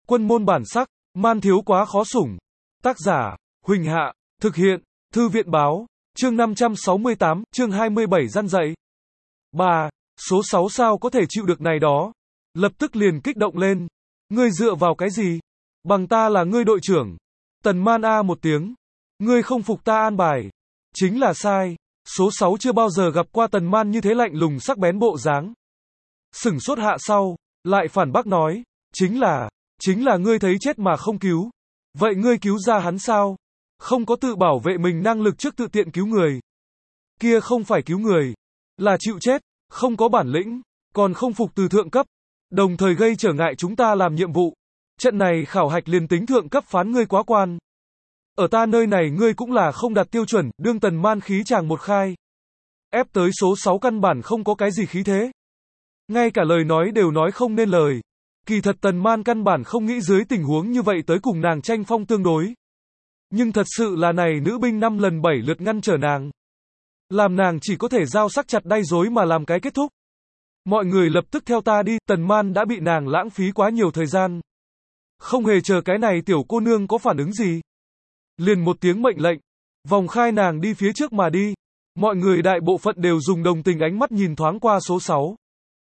Quân môn bản sắc, man thiếu quá khó sủng. Tác giả, Huỳnh Hạ, thực hiện, Thư viện báo, chương 568, chương 27 răn dạy. 3. Số 6 sao có thể chịu được này đó? Lập tức liền kích động lên. Ngươi dựa vào cái gì? Bằng ta là ngươi đội trưởng. Tần Man a một tiếng. Ngươi không phục ta an bài. Chính là sai. Số 6 chưa bao giờ gặp qua Tần Man như thế lạnh lùng sắc bén bộ dáng. Sửng sốt hạ sau, lại phản bác nói. Chính là ngươi thấy chết mà không cứu. Vậy ngươi cứu ra hắn sao? Không có tự bảo vệ mình năng lực trước tự tiện cứu người. Kia không phải cứu người, là chịu chết, không có bản lĩnh, còn không phục từ thượng cấp, đồng thời gây trở ngại chúng ta làm nhiệm vụ. Trận này khảo hạch liền tính thượng cấp phán ngươi quá quan. Ở ta nơi này ngươi cũng là không đạt tiêu chuẩn, đương Tần Man khí chàng một khai. Ép tới số 6 căn bản không có cái gì khí thế. Ngay cả lời nói đều nói không nên lời. Kỳ thật Tần Man căn bản không nghĩ dưới tình huống như vậy tới cùng nàng tranh phong tương đối. Nhưng thật sự là này nữ binh 5 lần 7 lượt ngăn trở nàng. Làm nàng chỉ có thể giao sắc chặt đay rối mà làm cái kết thúc. Mọi người lập tức theo ta đi, Tần Man đã bị nàng lãng phí quá nhiều thời gian. Không hề chờ cái này tiểu cô nương có phản ứng gì. Liền một tiếng mệnh lệnh, vòng khai nàng đi phía trước mà đi. Mọi người đại bộ phận đều dùng đồng tình ánh mắt nhìn thoáng qua số 6.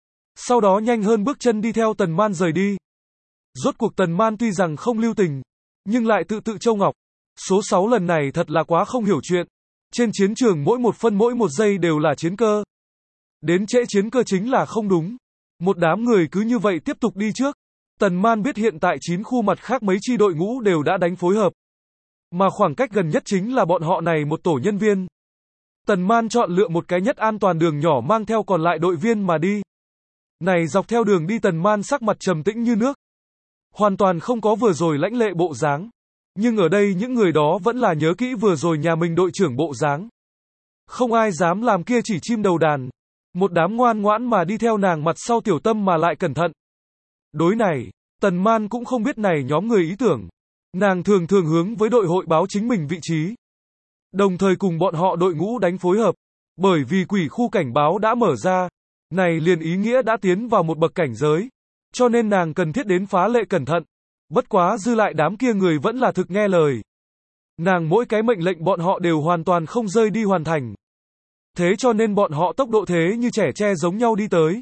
Sau đó nhanh hơn bước chân đi theo Tần Man rời đi. Rốt cuộc Tần Man tuy rằng không lưu tình, nhưng lại tự châu ngọc. Số 6 lần này thật là quá không hiểu chuyện. Trên chiến trường mỗi một phân mỗi một giây đều là chiến cơ. Đến trễ chiến cơ chính là không đúng. Một đám người cứ như vậy tiếp tục đi trước. Tần Man biết hiện tại 9 khu mặt khác mấy chi đội ngũ đều đã đánh phối hợp. Mà khoảng cách gần nhất chính là bọn họ này một tổ nhân viên. Tần Man chọn lựa một cái nhất an toàn đường nhỏ mang theo còn lại đội viên mà đi. Này dọc theo đường đi Tần Man sắc mặt trầm tĩnh như nước. Hoàn toàn không có vừa rồi lãnh lệ bộ dáng. Nhưng ở đây những người đó vẫn là nhớ kỹ vừa rồi nhà mình đội trưởng bộ dáng. Không ai dám làm kia chỉ chim đầu đàn. Một đám ngoan ngoãn mà đi theo nàng mặt sau tiểu tâm mà lại cẩn thận. Đối này, Tần Man cũng không biết này nhóm người ý tưởng. Nàng thường hướng với đội hội báo chính mình vị trí. Đồng thời cùng bọn họ đội ngũ đánh phối hợp. Bởi vì quỷ khu cảnh báo đã mở ra. Này liền ý nghĩa đã tiến vào một bậc cảnh giới. Cho nên nàng cần thiết đến phá lệ cẩn thận. Bất quá dư lại đám kia người vẫn là thực nghe lời. Nàng mỗi cái mệnh lệnh bọn họ đều hoàn toàn không rơi đi hoàn thành. Thế cho nên bọn họ tốc độ thế như trẻ tre giống nhau đi tới.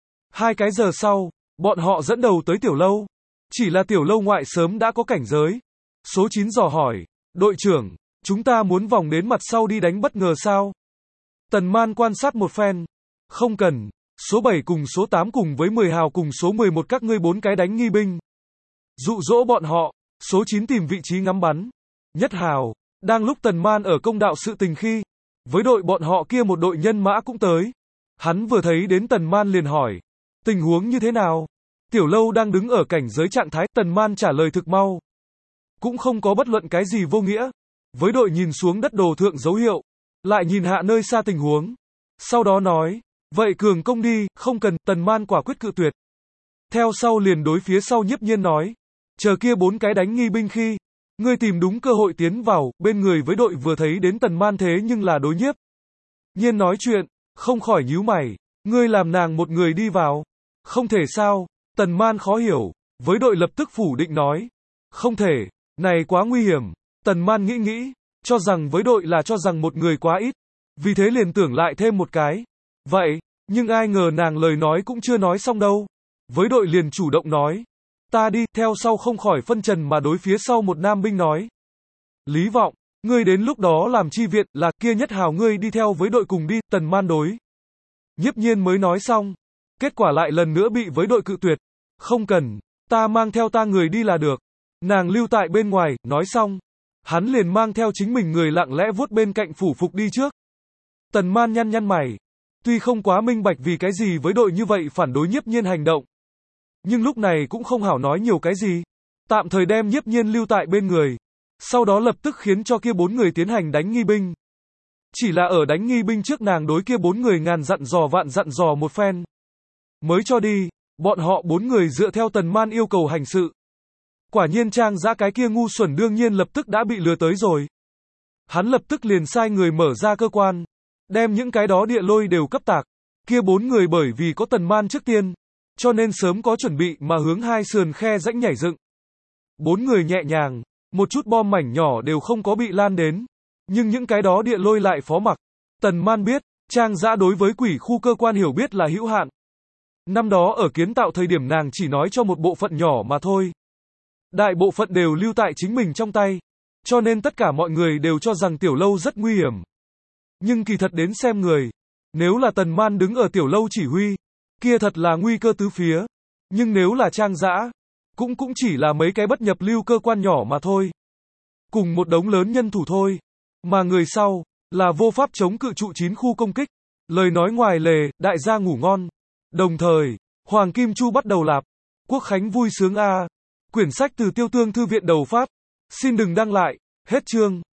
2 cái giờ sau, bọn họ dẫn đầu tới tiểu lâu. Chỉ là tiểu lâu ngoại sớm đã có cảnh giới. Số 9 dò hỏi, đội trưởng, chúng ta muốn vòng đến mặt sau đi đánh bất ngờ sao? Tần Man quan sát một phen. Không cần, số 7 cùng số 8 cùng với 10 hào cùng số 11 các ngươi 4 cái đánh nghi binh. Dụ dỗ bọn họ, số 9 tìm vị trí ngắm bắn. Nhất hào, đang lúc Tần Man ở công đạo sự tình khi, với đội bọn họ kia một đội nhân mã cũng tới. Hắn vừa thấy đến Tần Man liền hỏi, tình huống như thế nào? Tiểu lâu đang đứng ở cảnh giới trạng thái, Tần Man trả lời thực mau. Cũng không có bất luận cái gì vô nghĩa. Với đội nhìn xuống đất đồ thượng dấu hiệu, lại nhìn hạ nơi xa tình huống. Sau đó nói, vậy cường công đi, không cần, Tần Man quả quyết cự tuyệt. Theo sau liền đối phía sau Nhiếp Nhiên nói, chờ kia 4 cái đánh nghi binh khi, ngươi tìm đúng cơ hội tiến vào, bên người với đội vừa thấy đến Tần Man thế nhưng là đối Nhiếp Nhiên nói chuyện, không khỏi nhíu mày, ngươi làm nàng một người đi vào. Không thể sao, Tần Man khó hiểu, với đội lập tức phủ định nói, không thể, này quá nguy hiểm. Tần Man nghĩ, cho rằng với đội là cho rằng một người quá ít, vì thế liền tưởng lại thêm một cái. Vậy, nhưng ai ngờ nàng lời nói cũng chưa nói xong đâu. Với đội liền chủ động nói, ta đi, theo sau không khỏi phân trần mà đối phía sau một nam binh nói. Lý Vọng, ngươi đến lúc đó làm chi viện, là kia Nhất hào ngươi đi theo với đội cùng đi, Tần Man đối. Nhiếp Nhiên mới nói xong, kết quả lại lần nữa bị với đội cự tuyệt. Không cần, ta mang theo ta người đi là được. Nàng lưu tại bên ngoài, nói xong. Hắn liền mang theo chính mình người lặng lẽ vuốt bên cạnh phủ phục đi trước. Tần Man nhăn mày. Tuy không quá minh bạch vì cái gì với đội như vậy phản đối Nhiếp Nhiên hành động. Nhưng lúc này cũng không hảo nói nhiều cái gì. Tạm thời đem Nhiếp Nhiên lưu tại bên người. Sau đó lập tức khiến cho kia 4 người tiến hành đánh nghi binh. Chỉ là ở đánh nghi binh trước nàng đối kia 4 người ngàn dặn dò vạn dặn dò một phen. Mới cho đi, bọn họ 4 người dựa theo Tần Man yêu cầu hành sự. Quả nhiên Trang Dã cái kia ngu xuẩn đương nhiên lập tức đã bị lừa tới rồi. Hắn lập tức liền sai người mở ra cơ quan, đem những cái đó địa lôi đều cấp tạc. Kia 4 người bởi vì có Tần Man trước tiên, cho nên sớm có chuẩn bị mà hướng hai sườn khe rãnh nhảy dựng. 4 người nhẹ nhàng, một chút bom mảnh nhỏ đều không có bị lan đến. Nhưng những cái đó địa lôi lại phó mặc. Tần Man biết, Trang Dã đối với quỷ khu cơ quan hiểu biết là hữu hạn. Năm đó ở kiến tạo thời điểm nàng chỉ nói cho một bộ phận nhỏ mà thôi. Đại bộ phận đều lưu tại chính mình trong tay. Cho nên tất cả mọi người đều cho rằng tiểu lâu rất nguy hiểm. Nhưng kỳ thật đến xem người. Nếu là Tần Man đứng ở tiểu lâu chỉ huy, kia thật là nguy cơ tứ phía. Nhưng nếu là Trang Dã, cũng chỉ là mấy cái bất nhập lưu cơ quan nhỏ mà thôi. Cùng một đống lớn nhân thủ thôi. Mà người sau, là vô pháp chống cự trụ 9 khu công kích. Lời nói ngoài lề, đại gia ngủ ngon. Đồng thời, Hoàng Kim Chu bắt đầu lạp. Quốc khánh vui sướng a. Quyển sách từ Tiêu Tương Thư viện đầu phát. Xin đừng đăng lại. Hết chương.